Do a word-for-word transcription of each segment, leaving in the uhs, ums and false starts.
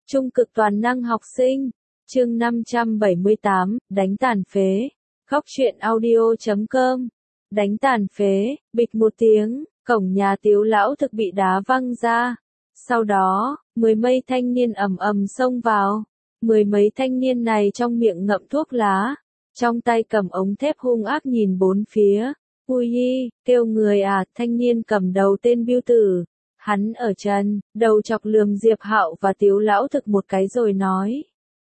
Trung cực toàn năng học sinh, chương năm trăm bảy mươi tám, đánh tàn phế. Góc truyện audio chấm com. Đánh tàn phế, bịch một tiếng, cổng nhà Tiếu lão thực bị đá văng ra. Sau đó, mười mấy thanh niên ầm ầm xông vào. Mười mấy thanh niên này trong miệng ngậm thuốc lá, trong tay cầm ống thép hung ác nhìn bốn phía. Ui hi, kêu người à, thanh niên cầm đầu tên Bưu Tử. Hắn ở chân, đầu chọc lườm Diệp Hạo và Tiếu lão thực một cái rồi nói.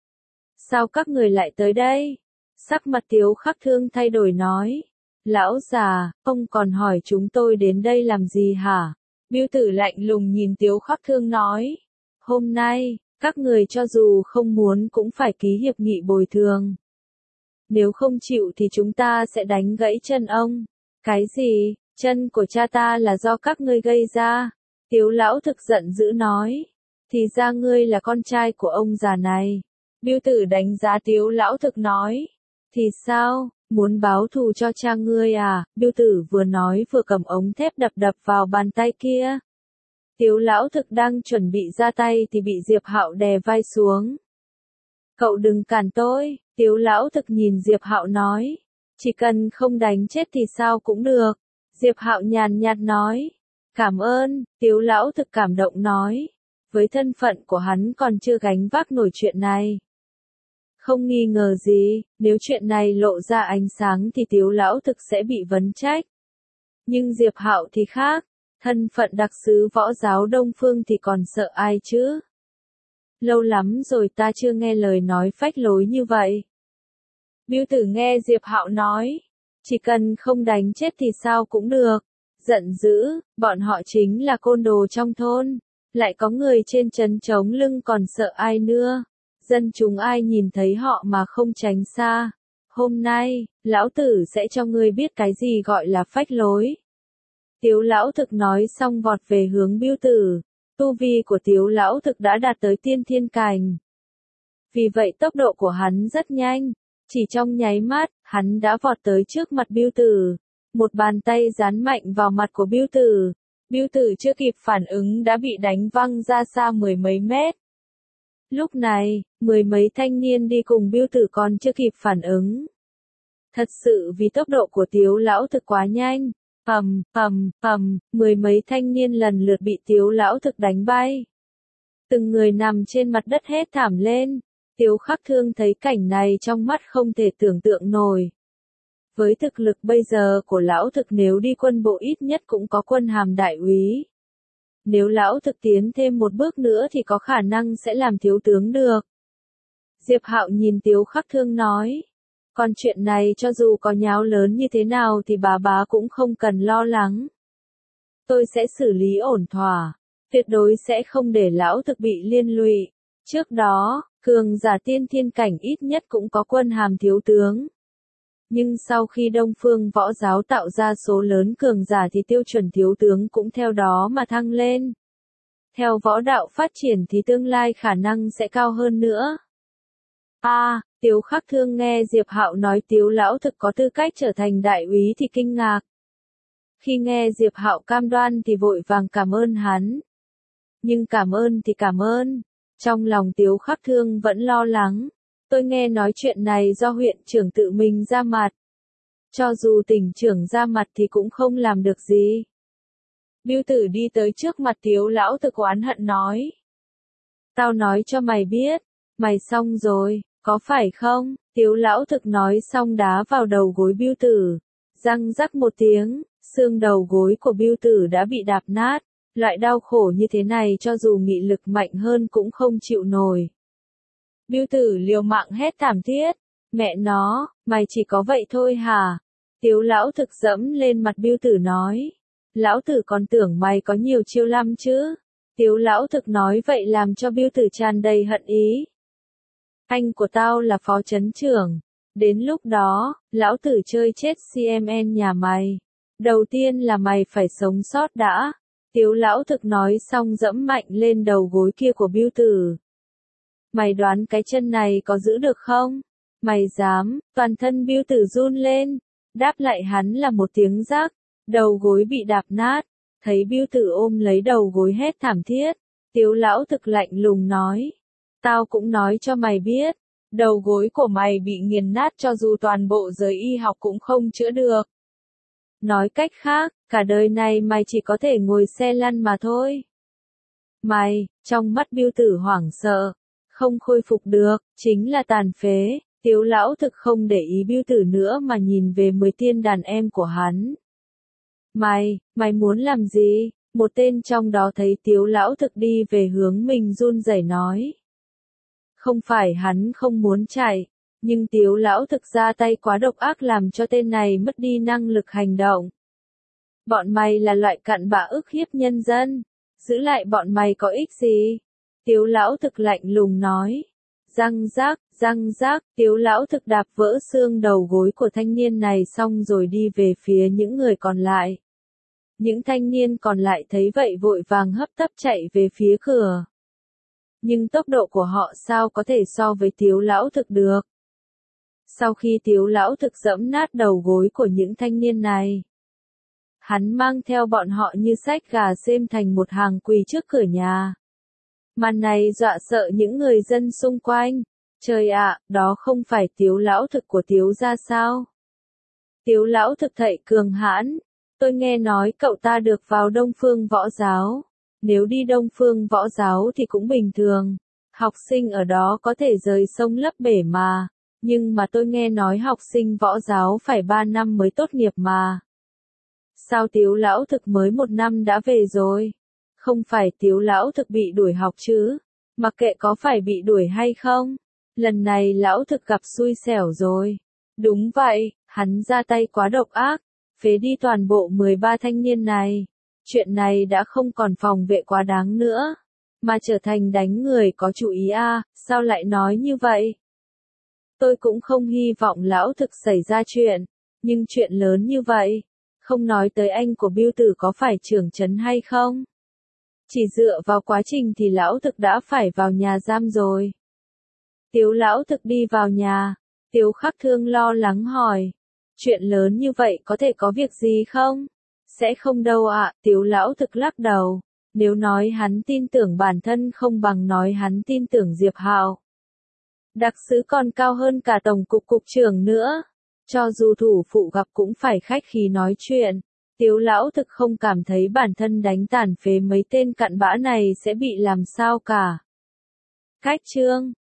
Sao các người lại tới đây? Sắc mặt Tiếu Khắc Thương thay đổi nói. Lão già, ông còn hỏi chúng tôi đến đây làm gì hả? Bưu Tử lạnh lùng nhìn Tiếu Khắc Thương nói. Hôm nay, các người cho dù không muốn cũng phải ký hiệp nghị bồi thường. Nếu không chịu thì chúng ta sẽ đánh gãy chân ông. Cái gì? Chân của cha ta là do các ngươi gây ra. Tiếu lão thực giận dữ nói. Thì ra ngươi là con trai của ông già này. Bưu Tử đánh giá Tiếu lão thực nói. Thì sao, muốn báo thù cho cha ngươi à? Bưu Tử vừa nói vừa cầm ống thép đập đập vào bàn tay kia. Tiếu lão thực đang chuẩn bị ra tay thì bị Diệp Hạo đè vai xuống. Cậu đừng cản tôi, Tiếu lão thực nhìn Diệp Hạo nói. Chỉ cần không đánh chết thì sao cũng được. Diệp Hạo nhàn nhạt nói. Cảm ơn, Tiếu lão thực cảm động nói. Với thân phận của hắn còn chưa gánh vác nổi chuyện này. Không nghi ngờ gì, nếu chuyện này lộ ra ánh sáng thì Tiếu lão thực sẽ bị vấn trách. Nhưng Diệp Hạo thì khác, thân phận đặc sứ võ giáo Đông Phương thì còn sợ ai chứ? Lâu lắm rồi ta chưa nghe lời nói phách lối như vậy. Bưu Tử nghe Diệp Hạo nói, chỉ cần không đánh chết thì sao cũng được. Giận dữ, bọn họ chính là côn đồ trong thôn, lại có người trên trấn chống lưng còn sợ ai nữa. Dân chúng ai nhìn thấy họ mà không tránh xa. Hôm nay, lão tử sẽ cho ngươi biết cái gì gọi là phách lối. Tiếu lão thực nói xong vọt về hướng Bưu Tử. Tu vi của Tiếu lão thực đã đạt tới tiên thiên cảnh. Vì vậy tốc độ của hắn rất nhanh. Chỉ trong nháy mắt, hắn đã vọt tới trước mặt Bưu Tử. Một bàn tay dán mạnh vào mặt của Bưu Tử. Bưu Tử chưa kịp phản ứng đã bị đánh văng ra xa mười mấy mét. Lúc này, mười mấy thanh niên đi cùng Bưu Tử còn chưa kịp phản ứng. Thật sự vì tốc độ của Tiếu lão thực quá nhanh. Ầm, ầm, ầm, mười mấy thanh niên lần lượt bị Tiếu lão thực đánh bay. Từng người nằm trên mặt đất hét thảm lên. Tiếu Khắc Thương thấy cảnh này trong mắt không thể tưởng tượng nổi. Với thực lực bây giờ của lão thực nếu đi quân bộ ít nhất cũng có quân hàm đại úy. Nếu lão thực tiến thêm một bước nữa thì có khả năng sẽ làm thiếu tướng được. Diệp Hạo nhìn Tiếu Khắc Thương nói. Còn chuyện này cho dù có nháo lớn như thế nào thì bà bá cũng không cần lo lắng. Tôi sẽ xử lý ổn thỏa. Tuyệt đối sẽ không để lão thực bị liên lụy. Trước đó, cường giả tiên thiên cảnh ít nhất cũng có quân hàm thiếu tướng. Nhưng sau khi Đông Phương võ giáo tạo ra số lớn cường giả thì tiêu chuẩn thiếu tướng cũng theo đó mà thăng lên. Theo võ đạo phát triển thì tương lai khả năng sẽ cao hơn nữa. A, à, Tiếu Khắc Thương nghe Diệp Hạo nói Tiếu lão thực có tư cách trở thành đại úy thì kinh ngạc. Khi nghe Diệp Hạo cam đoan thì vội vàng cảm ơn hắn. Nhưng cảm ơn thì cảm ơn. Trong lòng Tiếu Khắc Thương vẫn lo lắng. Tôi nghe nói chuyện này do huyện trưởng tự mình ra mặt. Cho dù tỉnh trưởng ra mặt thì cũng không làm được gì. Bưu Tử đi tới trước mặt Tiếu lão thực oán hận nói. Tao nói cho mày biết, mày xong rồi, có phải không? Tiếu lão thực nói xong đá vào đầu gối Bưu Tử. Răng rắc một tiếng, xương đầu gối của Bưu Tử đã bị đạp nát. Loại đau khổ như thế này cho dù nghị lực mạnh hơn cũng không chịu nổi. Bưu Tử liều mạng hét thảm thiết. Mẹ nó, mày chỉ có vậy thôi hả? Tiếu lão thực dẫm lên mặt Bưu Tử nói. Lão tử còn tưởng mày có nhiều chiêu lắm chứ. Tiếu lão thực nói vậy làm cho Bưu Tử tràn đầy hận ý. Anh của tao là phó trấn trưởng. Đến lúc đó, lão tử chơi chết xê em en nhà mày. Đầu tiên là mày phải sống sót đã. Tiếu lão thực nói xong dẫm mạnh lên đầu gối kia của Bưu Tử. Mày đoán cái chân này có giữ được không? Mày dám, toàn thân Bưu Tử run lên. Đáp lại hắn là một tiếng rắc, đầu gối bị đạp nát. Thấy Bưu Tử ôm lấy đầu gối hét thảm thiết. Tiếu lão thực lạnh lùng nói. Tao cũng nói cho mày biết, đầu gối của mày bị nghiền nát cho dù toàn bộ giới y học cũng không chữa được. Nói cách khác, cả đời này mày chỉ có thể ngồi xe lăn mà thôi. Mày, trong mắt Bưu Tử hoảng sợ, không khôi phục được, chính là tàn phế. Tiếu lão thực không để ý Bưu Tử nữa mà nhìn về mười tiên đàn em của hắn. Mày, mày muốn làm gì? Một tên trong đó thấy Tiếu lão thực đi về hướng mình run rẩy nói. Không phải hắn không muốn chạy, nhưng Tiếu lão thực ra tay quá độc ác làm cho tên này mất đi năng lực hành động. Bọn mày là loại cặn bã ức hiếp nhân dân, giữ lại bọn mày có ích gì? Tiếu lão thực lạnh lùng nói. Răng rác, răng rác, Tiếu lão thực đạp vỡ xương đầu gối của thanh niên này xong rồi đi về phía những người còn lại. Những thanh niên còn lại thấy vậy vội vàng hấp tấp chạy về phía cửa. Nhưng tốc độ của họ sao có thể so với Tiếu lão thực được. Sau khi Tiếu lão thực giẫm nát đầu gối của những thanh niên này, hắn mang theo bọn họ như xách gà xêm thành một hàng quỳ trước cửa nhà. Màn này dọa sợ những người dân xung quanh. Trời ạ, đó không phải Tiếu lão thực của Tiếu gia sao? Tiếu lão thực thậy cường hãn. Tôi nghe nói cậu ta được vào Đông Phương Võ Giáo. Nếu đi Đông Phương Võ Giáo thì cũng bình thường. Học sinh ở đó có thể rời sông lấp bể mà. Nhưng mà tôi nghe nói học sinh Võ Giáo phải ba năm mới tốt nghiệp mà. Sao Tiếu lão thực mới một năm đã về rồi? Không phải Tiếu lão thực bị đuổi học chứ? Mặc kệ có phải bị đuổi hay không? Lần này lão thực gặp xui xẻo rồi. Đúng vậy, hắn ra tay quá độc ác, phế đi toàn bộ mười ba thanh niên này. Chuyện này đã không còn phòng vệ quá đáng nữa, mà trở thành đánh người có chủ ý a, à, sao lại nói như vậy? Tôi cũng không hy vọng lão thực xảy ra chuyện, nhưng chuyện lớn như vậy, không nói tới anh của Bưu Tử có phải trưởng trấn hay không? Chỉ dựa vào quá trình thì lão thực đã phải vào nhà giam rồi. Tiếu lão thực đi vào nhà, Tiếu Khắc Thương lo lắng hỏi. Chuyện lớn như vậy có thể có việc gì không? Sẽ không đâu ạ, à, Tiếu lão thực lắc đầu. Nếu nói hắn tin tưởng bản thân không bằng nói hắn tin tưởng Diệp Hạo. Đặc sứ còn cao hơn cả tổng cục cục trưởng nữa. Cho dù thủ phụ gặp cũng phải khách khí nói chuyện. Tiếu lão thực không cảm thấy bản thân đánh tàn phế mấy tên cặn bã này sẽ bị làm sao cả. Cách chương